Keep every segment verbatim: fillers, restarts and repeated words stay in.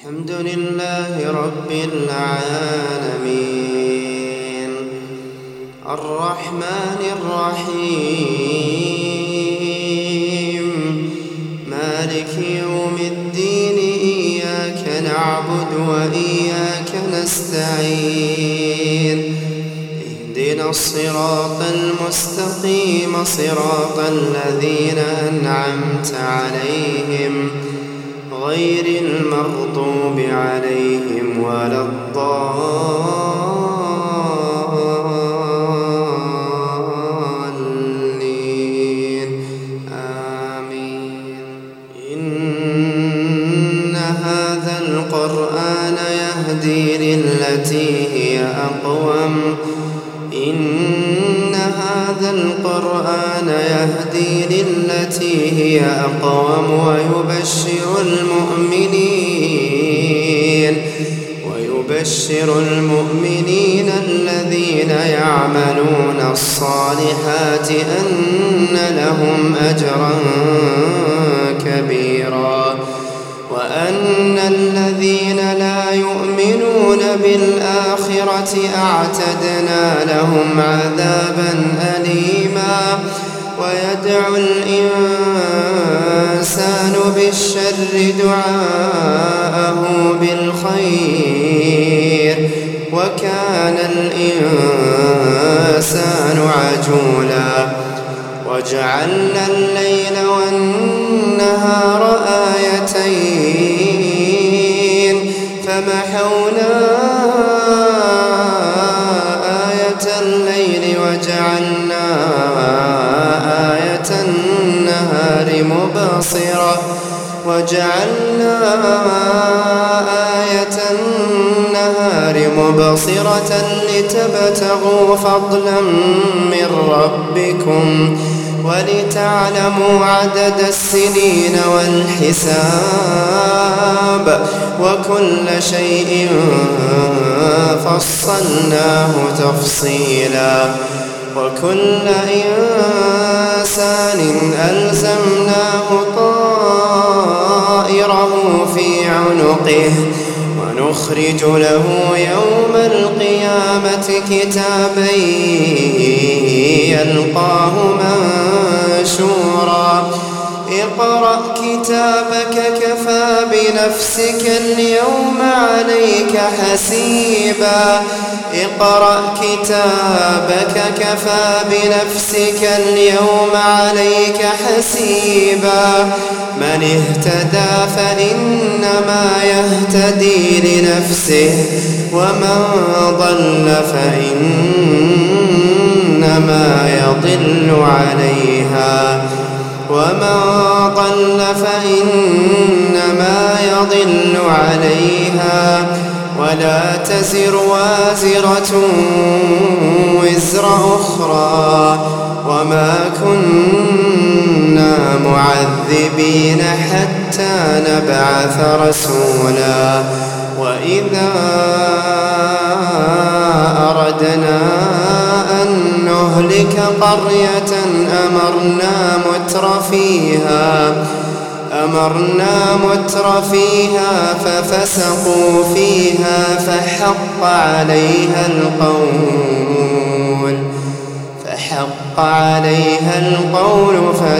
الحمد لله رب العالمين الرحمن الرحيم مالك يوم الدين إياك نعبد وإياك نستعين اهدنا الصراط المستقيم صراط الذين أنعمت عليهم غير المغضوب عليهم ولا الضالين آمين. إن هذا القرآن يهدي للتي هي أقوم إن هذا القرآن يهدي للتي هي أقوم ويبشر المؤمنين ويبشر المؤمنين الذين يعملون الصالحات أن لهم أجرا كبيرا وأن الذين لا يؤمنون بالآخرة أعتدنا لهم عذابا أليما. ويدعو الإنسان بالشر دعاءه بالخير وكان الإنسان عجولا. وجعلنا الليل والنهار آيتين فمحونا آية الليل وجعلنا آية النهار مبصرة وجعلنا آية النهار مبصرة لتبتغوا فضلا من ربكم ولتعلموا عدد السنين والحساب وكل شيء فصلناه تفصيلا. وكل إنسان ألزمناه طائره في عنقه ونخرج له يوم القيامة كتابا يلقاه منشورا. اقرأ كتابك كفى بنفسك اليوم عليك حسيبا اقرأ كتابك كفى بنفسك اليوم عليك حسيبا. من اهتدى فإنما يهتدي لنفسه ومن ضل فإنما يضل عليها ومن ضل فإنما يضل عليها ولا تزر وازرة وزر أخرى وما كنا معذبين حتى نبعث رسولا. وإذا أردنا أن نهلك قرية أمرنا متر فيها أمرنا متر فيها ففسقوا فيها فحق عليها القول فحق عليها القول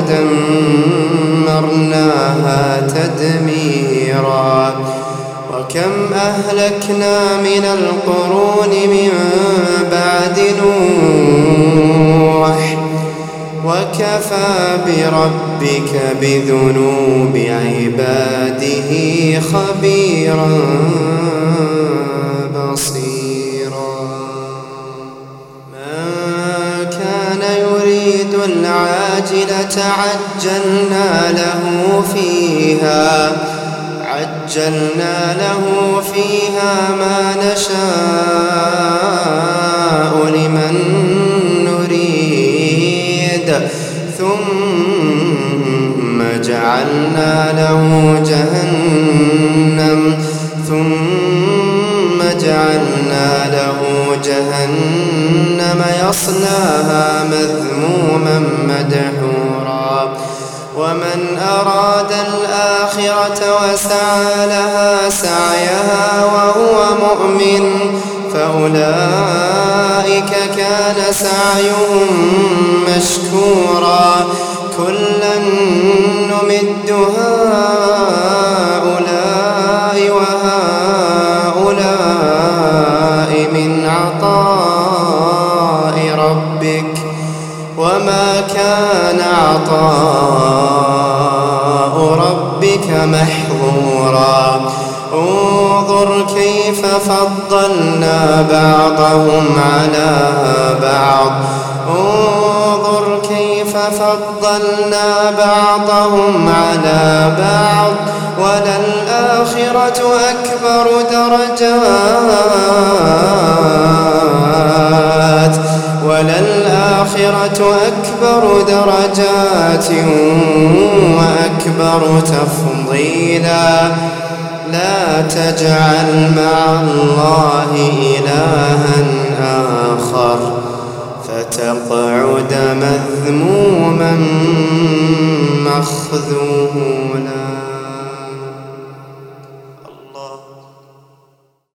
فدمرناها تدميرا. وكم أهلكنا من القرون من بعد نوح وكفى بربك بذنوب عباده خبيرا بصيرا. من كان يريد العاجلة عجلنا له فيها عجلنا له فيها ما نشاء لمن نريد ثم جعلنا له جهنم ثم جعلنا له جهنم يصلاها مذموما مدحورا. ومن أراد الآخرة الآخرة وسعى لها سعيها وهو مؤمن فأولئك كان سعيهم مشكورا كلا نمد هؤلاء وهؤلاء من عطاء ربك وما كان عطاء ربك محظورا انظر كيف فضلنا بعضهم على بعض انظر كيف فضلنا بعضهم على بعض وللآخرة أكبر درجات وللآخرة أكبر درجات وأكبر تفضيلا لا تجعل مع الله إلها آخر فتقعد مذموما مخذولا.